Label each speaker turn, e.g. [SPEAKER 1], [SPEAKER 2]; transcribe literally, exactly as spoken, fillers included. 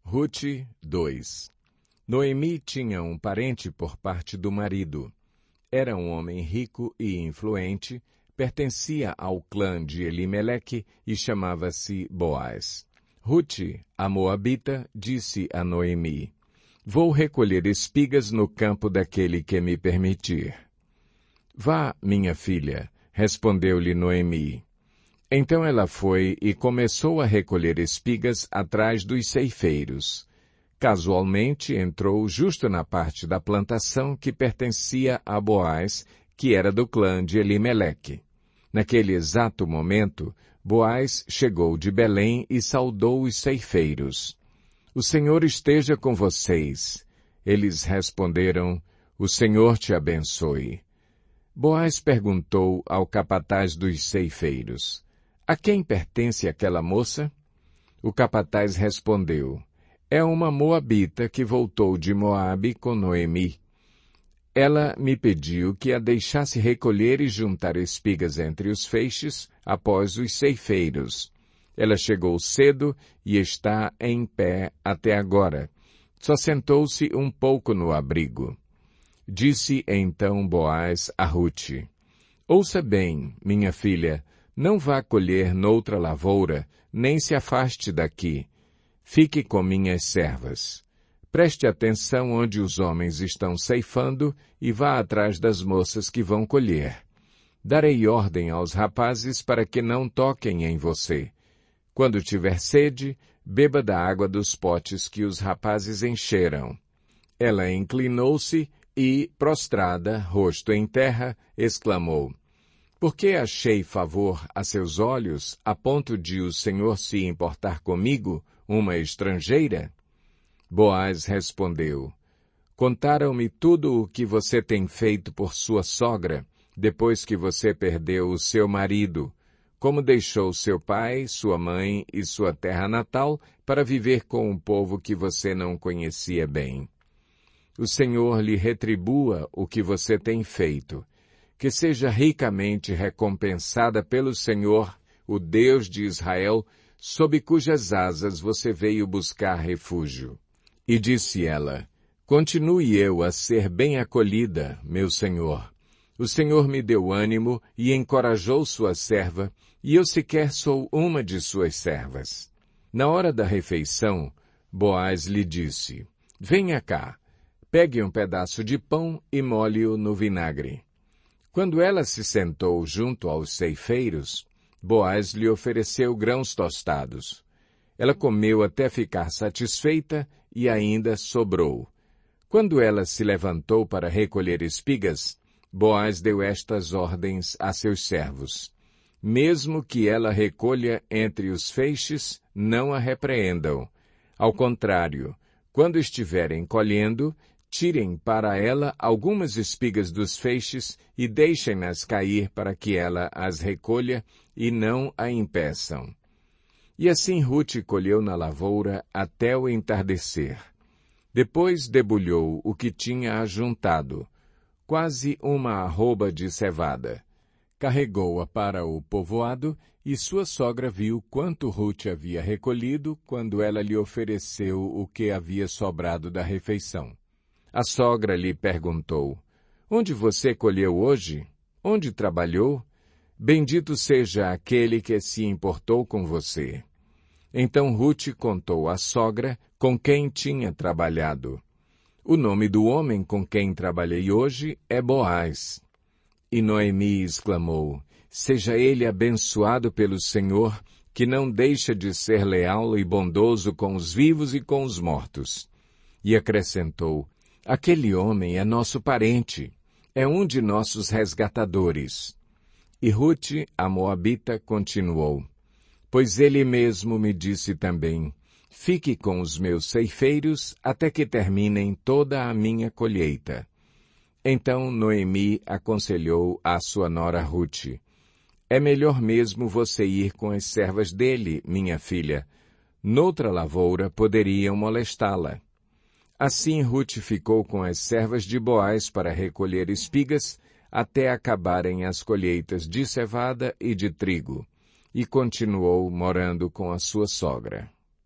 [SPEAKER 1] Rute dois. Noemi tinha um parente por parte do marido. Era um homem rico e influente, pertencia ao clã de Elimeleque e chamava-se Boaz. Rute, a moabita, disse a Noemi: Vou recolher espigas no campo daquele que me permitir. Vá, minha filha, respondeu-lhe Noemi. Então ela foi e começou a recolher espigas atrás dos ceifeiros. Casualmente entrou justo na parte da plantação que pertencia a Boaz, que era do clã de Elimeleque. Naquele exato momento, Boaz chegou de Belém e saudou os ceifeiros. O Senhor esteja com vocês. Eles responderam, o Senhor te abençoe. Boaz perguntou ao capataz dos ceifeiros, a quem pertence aquela moça? O capataz respondeu, é uma moabita que voltou de Moabe com Noemi. Ela me pediu que a deixasse recolher e juntar espigas entre os feixes após os ceifeiros. Ela chegou cedo e está em pé até agora. Só sentou-se um pouco no abrigo. Disse então Boaz a Rute, ouça bem, minha filha, não vá colher noutra lavoura, nem se afaste daqui. Fique com minhas servas. Preste atenção onde os homens estão ceifando e vá atrás das moças que vão colher. Darei ordem aos rapazes para que não toquem em você. Quando tiver sede, beba da água dos potes que os rapazes encheram. Ela inclinou-se e, prostrada, rosto em terra, exclamou, Porque achei favor a seus olhos, a ponto de o Senhor se importar comigo, uma estrangeira? Boaz respondeu, Contaram-me tudo o que você tem feito por sua sogra, depois que você perdeu o seu marido, como deixou seu pai, sua mãe e sua terra natal para viver com um povo que você não conhecia bem. O Senhor lhe retribua o que você tem feito, que seja ricamente recompensada pelo Senhor, o Deus de Israel, sob cujas asas você veio buscar refúgio. E disse ela, Continue eu a ser bem acolhida, meu Senhor. O Senhor me deu ânimo e encorajou sua serva, e eu sequer sou uma de suas servas. Na hora da refeição, Boaz lhe disse, Venha cá, pegue um pedaço de pão e molhe-o no vinagre. Quando ela se sentou junto aos ceifeiros, Boaz lhe ofereceu grãos tostados. Ela comeu até ficar satisfeita e ainda sobrou. Quando ela se levantou para recolher espigas, Boaz deu estas ordens a seus servos. Mesmo que ela recolha entre os feixes, não a repreendam. Ao contrário, quando estiverem colhendo, tirem para ela algumas espigas dos feixes e deixem-nas cair para que ela as recolha e não a impeçam. E assim Rute colheu na lavoura até o entardecer. Depois debulhou o que tinha ajuntado, quase uma arroba de cevada. Carregou-a para o povoado e sua sogra viu quanto Rute havia recolhido quando ela lhe ofereceu o que havia sobrado da refeição. A sogra lhe perguntou, Onde você colheu hoje? Onde trabalhou? Bendito seja aquele que se importou com você. Então Rute contou à sogra com quem tinha trabalhado. O nome do homem com quem trabalhei hoje é Boaz. E Noemi exclamou, Seja ele abençoado pelo Senhor, que não deixa de ser leal e bondoso com os vivos e com os mortos. E acrescentou, Aquele homem é nosso parente, é um de nossos resgatadores. E Rute, a moabita, continuou, Pois ele mesmo me disse também, Fique com os meus ceifeiros até que terminem toda a minha colheita. Então Noemi aconselhou a sua nora Rute, É melhor mesmo você ir com as servas dele, minha filha. Noutra lavoura poderiam molestá-la. Assim Rute ficou com as servas de Boaz para recolher espigas até acabarem as colheitas de cevada e de trigo, e continuou morando com a sua sogra.